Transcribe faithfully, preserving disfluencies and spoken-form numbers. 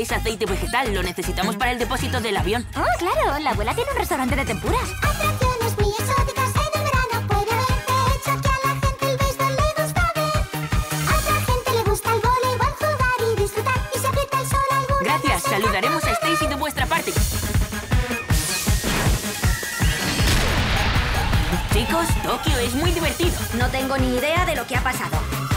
Es aceite vegetal. Lo necesitamos para el depósito del avión. Oh, claro. La abuela tiene un restaurante de tempuras. Atracciones muy exóticas en el verano. Puede haber, de hecho, que a la gente el béisbol le gusta ver. A otra gente le gusta el voleibol, jugar y disfrutar. Y si aprieta el sol alguna Gracias. vez Saludaremos a Stacy de vuestra parte. Chicos, Tokio es muy divertido. No tengo ni idea de lo que ha pasado.